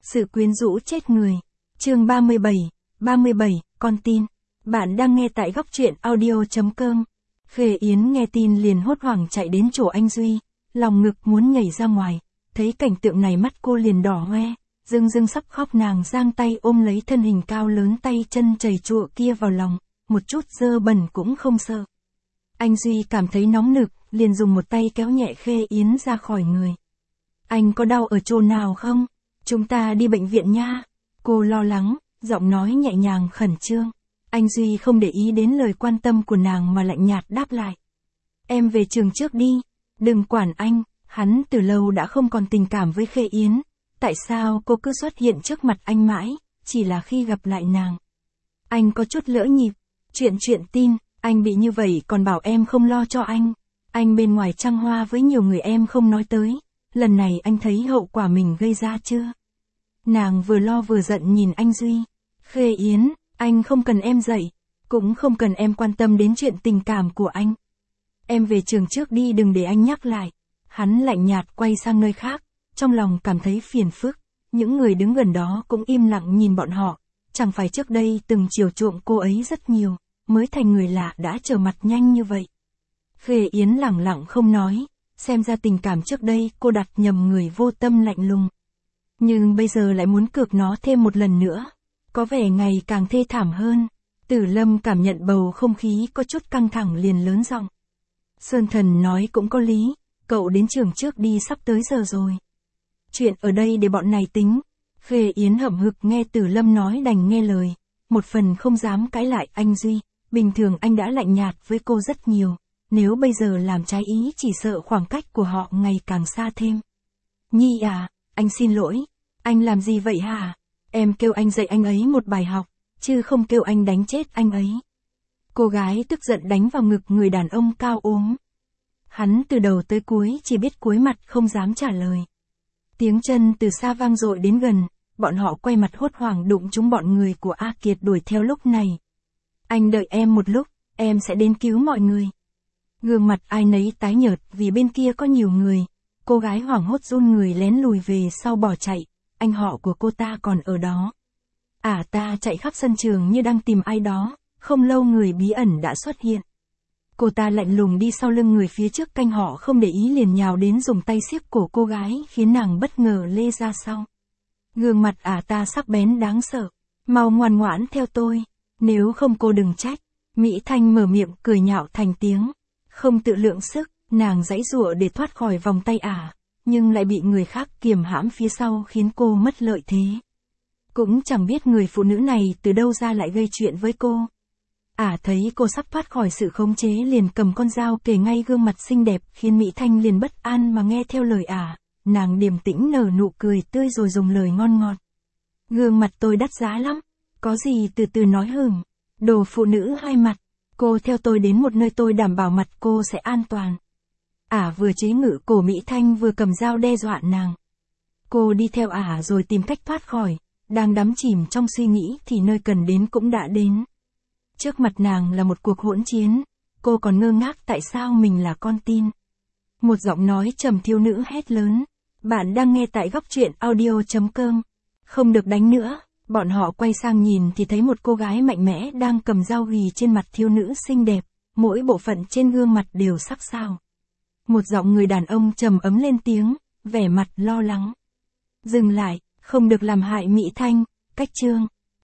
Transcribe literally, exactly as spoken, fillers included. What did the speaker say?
Sự quyến rũ chết người. Chương ba mươi bảy, ba mươi bảy, con tin. Bạn đang nghe tại góc truyện audio chấm com. Khê Yến nghe tin liền hốt hoảng chạy đến chỗ anh Duy, lòng ngực muốn nhảy ra ngoài, thấy cảnh tượng này mắt cô liền đỏ hoe, dưng dưng sắp khóc, nàng giang tay ôm lấy thân hình cao lớn tay chân chảy chụa kia vào lòng, một chút dơ bẩn cũng không sợ. Anh Duy cảm thấy nóng nực, liền dùng một tay kéo nhẹ Khê Yến ra khỏi người. Anh có đau ở chỗ nào không? Chúng ta đi bệnh viện nha. Cô lo lắng, giọng nói nhẹ nhàng khẩn trương. Anh Duy không để ý đến lời quan tâm của nàng mà lạnh nhạt đáp lại. Em về trường trước đi, đừng quản anh. Hắn từ lâu đã không còn tình cảm với Khê Yến. Tại sao cô cứ xuất hiện trước mặt anh mãi, chỉ là khi gặp lại nàng? Anh có chút lỡ nhịp. Chuyện chuyện tin, anh bị như vậy còn bảo em không lo cho anh. Anh bên ngoài trăng hoa với nhiều người em không nói tới. Lần này anh thấy hậu quả mình gây ra chưa? Nàng vừa lo vừa giận nhìn anh Duy. Khê Yến, anh không cần em dạy, cũng không cần em quan tâm đến chuyện tình cảm của anh. Em về trường trước đi, đừng để anh nhắc lại. Hắn lạnh nhạt quay sang nơi khác, trong lòng cảm thấy phiền phức. Những người đứng gần đó cũng im lặng nhìn bọn họ. Chẳng phải trước đây từng chiều chuộng cô ấy rất nhiều, mới thành người lạ đã trở mặt nhanh như vậy. Khê Yến lẳng lặng không nói, xem ra tình cảm trước đây cô đặt nhầm người, vô tâm lạnh lùng. Nhưng bây giờ lại muốn cược nó thêm một lần nữa, có vẻ ngày càng thê thảm hơn. Tử Lâm cảm nhận bầu không khí có chút căng thẳng liền lớn giọng. Sơn Thần nói cũng có lý, cậu đến trường trước đi, sắp tới giờ rồi. Chuyện ở đây để bọn này tính. Khê Yến hậm hực nghe Tử Lâm nói đành nghe lời, một phần không dám cãi lại anh Duy, bình thường anh đã lạnh nhạt với cô rất nhiều. Nếu bây giờ làm trái ý chỉ sợ khoảng cách của họ ngày càng xa thêm. Nhi à, anh xin lỗi. Anh làm gì vậy hả? Em kêu anh dạy anh ấy một bài học, chứ không kêu anh đánh chết anh ấy. Cô gái tức giận đánh vào ngực người đàn ông cao ốm. Hắn từ đầu tới cuối chỉ biết cúi mặt không dám trả lời. Tiếng chân từ xa vang dội đến gần, bọn họ quay mặt hốt hoảng đụng trúng bọn người của A Kiệt đuổi theo lúc này. Anh đợi em một lúc, em sẽ đến cứu mọi người. Gương mặt ai nấy tái nhợt vì bên kia có nhiều người. Cô gái hoảng hốt run người lén lùi về sau bỏ chạy. Anh họ của cô ta còn ở đó. À ta chạy khắp sân trường như đang tìm ai đó. Không lâu người bí ẩn đã xuất hiện. Cô ta lạnh lùng đi sau lưng người phía trước, canh họ không để ý liền nhào đến dùng tay siết cổ cô gái khiến nàng bất ngờ lê ra sau. Gương mặt à ta sắc bén đáng sợ. Mau ngoan ngoãn theo tôi. Nếu không cô đừng trách. Mỹ Thanh mở miệng cười nhạo thành tiếng. Không tự lượng sức, nàng giãy giụa để thoát khỏi vòng tay ả, nhưng lại bị người khác kiềm hãm phía sau khiến cô mất lợi thế. Cũng chẳng biết người phụ nữ này từ đâu ra lại gây chuyện với cô. Ả thấy cô sắp thoát khỏi sự khống chế liền cầm con dao kề ngay gương mặt xinh đẹp, khiến Mỹ Thanh liền bất an mà nghe theo lời ả. Nàng điềm tĩnh nở nụ cười tươi rồi dùng lời ngon ngọt. Gương mặt tôi đắt giá lắm, có gì từ từ nói hửng. Đồ phụ nữ hai mặt. Cô theo tôi đến một nơi tôi đảm bảo mặt cô sẽ an toàn. Ả vừa chế ngự cổ Mỹ Thanh vừa cầm dao đe dọa nàng. Cô đi theo ả rồi tìm cách thoát khỏi. Đang đắm chìm trong suy nghĩ thì nơi cần đến cũng đã đến. Trước mặt nàng là một cuộc hỗn chiến. Cô còn ngơ ngác tại sao mình là con tin. Một giọng nói trầm thiếu nữ hét lớn. Bạn đang nghe tại góc truyện audio chấm com. Không được đánh nữa. Bọn họ quay sang nhìn thì thấy một cô gái mạnh mẽ đang cầm dao ghì trên mặt thiếu nữ xinh đẹp, mỗi bộ phận trên gương mặt đều sắc sảo. Một giọng người đàn ông trầm ấm lên tiếng, vẻ mặt lo lắng. Dừng lại, không được làm hại Mỹ Thanh, cách chương.